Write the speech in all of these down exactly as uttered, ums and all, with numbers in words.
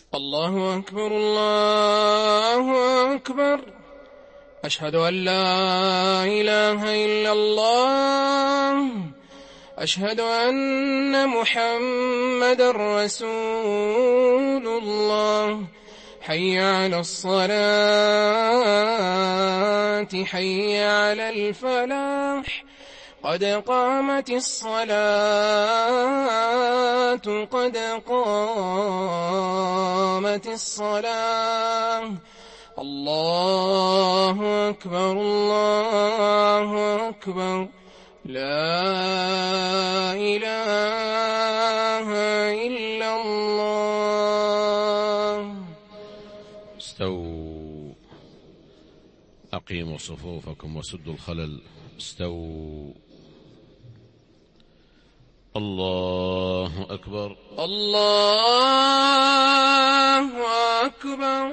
الله أكبر الله أكبر. أشهد أن لا إله إلا الله. أشهد أن محمدًا رسول الله. حي على الصلاة حي على الفلاح. قد قامت الصلاة قد قامت الصلاة. الله أكبر الله أكبر. لا إله إلا الله. استووا، أقيموا صفوفكم وسدوا الخلل. استووا. الله أكبر الله أكبر.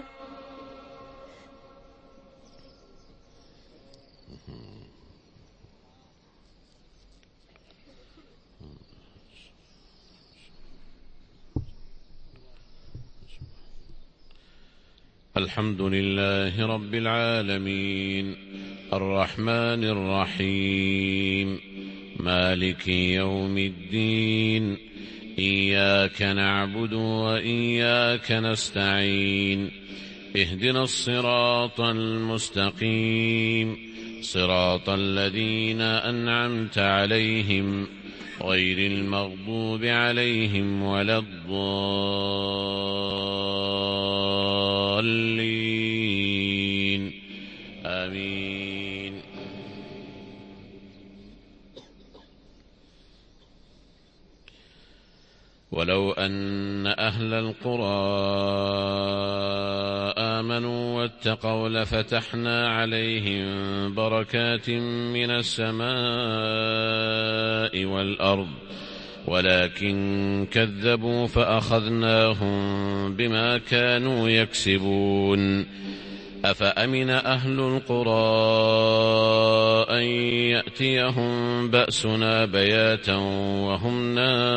الحمد لله رب العالمين الرحمن الرحيم مالك يوم الدين. إياك نعبد وإياك نستعين. اهدنا الصراط المستقيم صراط الذين أنعمت عليهم غير المغضوب عليهم ولا الضالين. آمين. ولو أن أهل القرى آمنوا واتقوا لفتحنا عليهم بركات من السماء والأرض ولكن كذبوا فأخذناهم بما كانوا يكسبون. أفأمن أهل القرى أن يأتيهم بأسنا بياتا وهم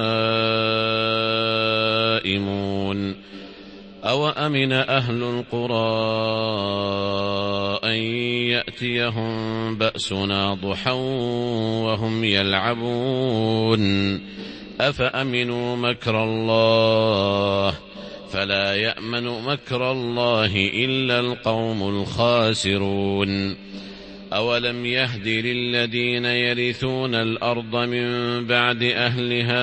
نائمون. أوأمن أهل القرى أن يأتيهم بأسنا ضحى وهم يلعبون. أفأمنوا مكر الله فلا يأمن مكر الله إلا القوم الخاسرون. أولم يهد للذين يرثون الأرض من بعد أهلها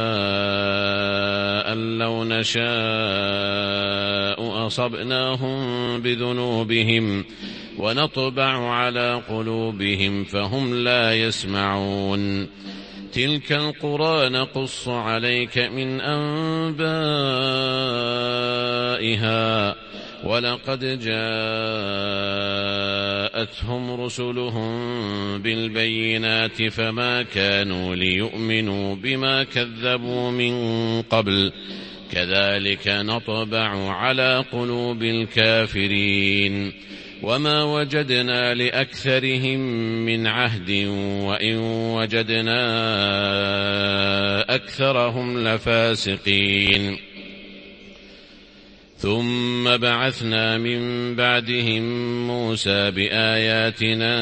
أن لو نشاء أصبناهم بذنوبهم ونطبع على قلوبهم فهم لا يسمعون. تلك القرى نقص عليك من أنبائها ولقد جاءتهم رسلهم بالبينات فما كانوا ليؤمنوا بما كذبوا من قبل كذلك نطبع على قلوب الكافرين. وما وجدنا لأكثرهم من عهد وإن وجدنا أكثرهم لفاسقين. ثم بعثنا من بعدهم موسى بآياتنا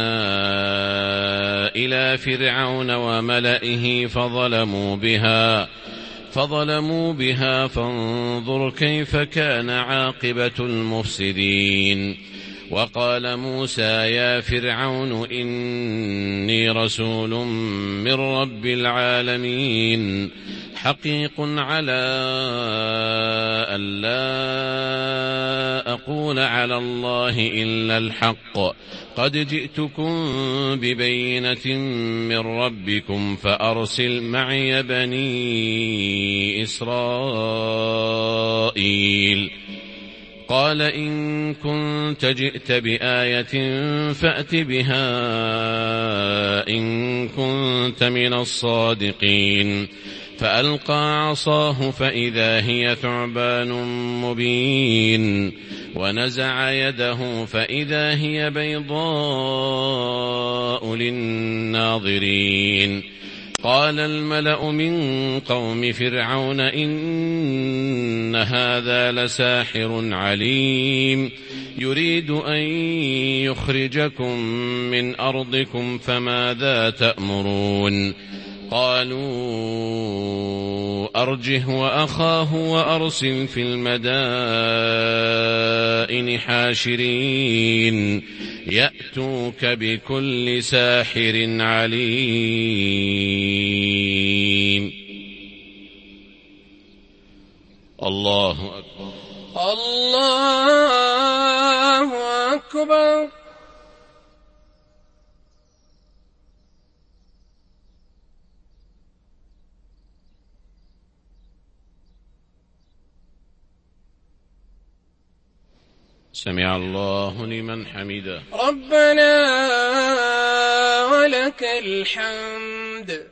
إلى فرعون وملئه فظلموا بها فظلموا بها فانظر كيف كان عاقبة المفسدين. وقال موسى يا فرعون إني رسول من رب العالمين حقيق على أن لا أقول على الله إلا الحق قد جئتكم ببينة من ربكم فأرسل معي بني إسرائيل. قال إن كنت جئت بآية فأت بها إن كنت من الصادقين. فألقى عصاه فإذا هي ثعبان مبين ونزع يده فإذا هي بيضاء للناظرين. قال الملأ من قوم فرعون إن هذا لساحر عليم يريد أن يخرجكم من أرضكم فماذا تأمرون قالوا أرجه وأخاه وأرسل في المدائن حاشرين يأتوك بكل ساحر عليم. الله أكبر الله أكبر. سمع الله لمن حمده. ربنا ولك الحمد.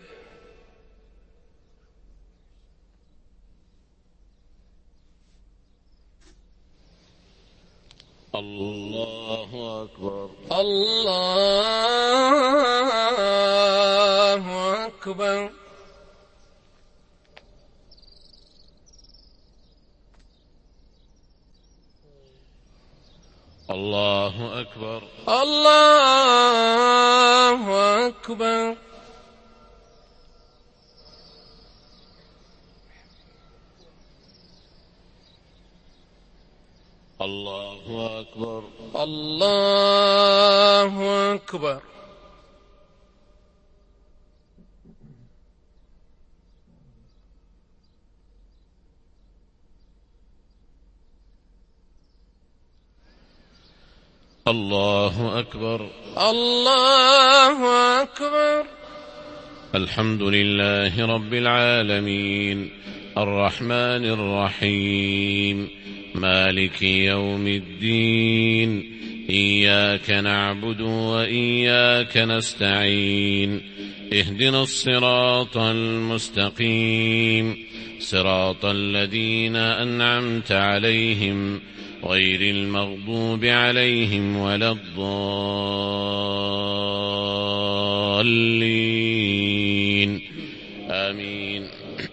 الله أكبر الله أكبر. الله أكبر الله أكبر. الله أكبر الله أكبر. الله أكبر الله أكبر. الحمد لله رب العالمين الرحمن الرحيم مالك يوم الدين إياك نعبد وإياك نستعين اهدنا الصراط المستقيم صراط الذين أنعمت عليهم غير المغضوب عليهم ولا الضالين آمين.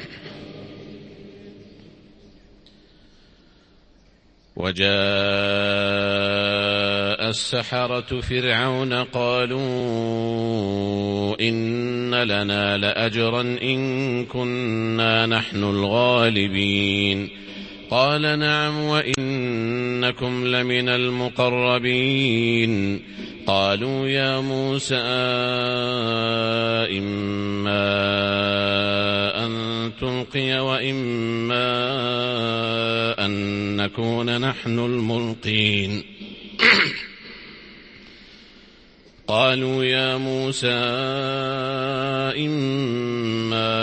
وجاء السحرة فرعون قالوا إن لنا لأجرا إن كنا نحن الغالبين قال نعم وإنكم لمن المقربين قالوا يا موسى إما أن تلقي وإما أن نكون نحن الملقين قالوا يا موسى إما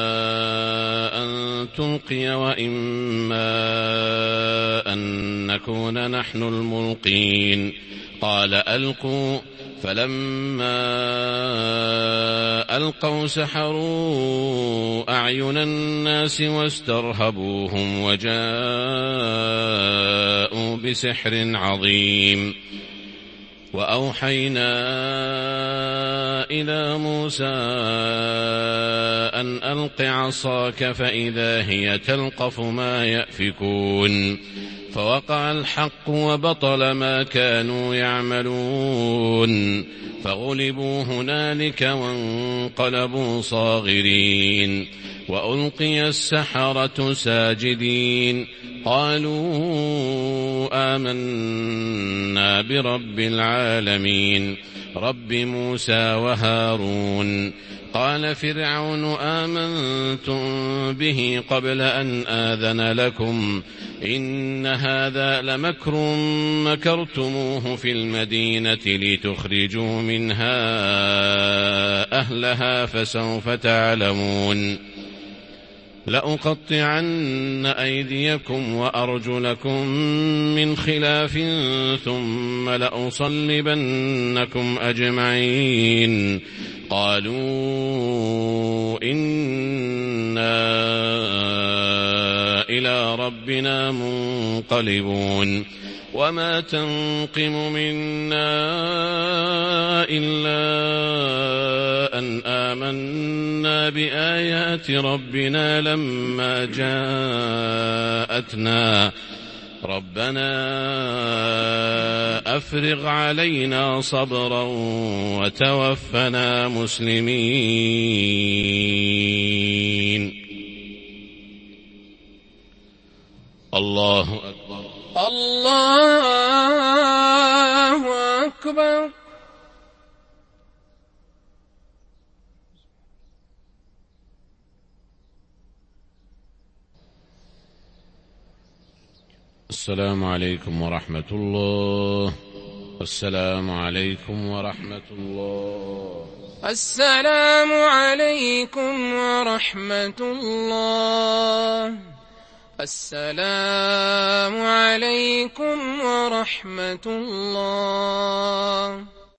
أن تلقي وإما أن نكون نحن الملقين قال ألقوا فلما ألقوا سحروا أعين الناس واسترهبوهم وجاءوا بسحر عظيم وأوحينا إلى موسى أن ألق عصاك فإذا هي تلقف ما يأفكون فوقع الحق وبطل ما كانوا يعملون فغلبوا هنالك وانقلبوا صاغرين وألقي السحرة ساجدين قالوا آمنا برب العالمين رب موسى وهارون قال فرعون آمنتم به قبل أن آذن لكم إن هذا لمكر مكرتموه في المدينة لتخرجوا منها أهلها فسوف تعلمون لأقطعن أيديكم وأرجلكم من خلاف ثم لأصلبنكم أجمعين قالوا إنا إلى ربنا منقلبون وما تنقم منا إلا أن آمنا بآيات ربنا لما جاءتنا ربنا أفرغ علينا صبرا وتوفنا مسلمين. الله أكبر. الله أكبر. السلام عليكم ورحمة الله. السلام عليكم ورحمة الله. السلام عليكم ورحمة الله. السلام عليكم ورحمة الله.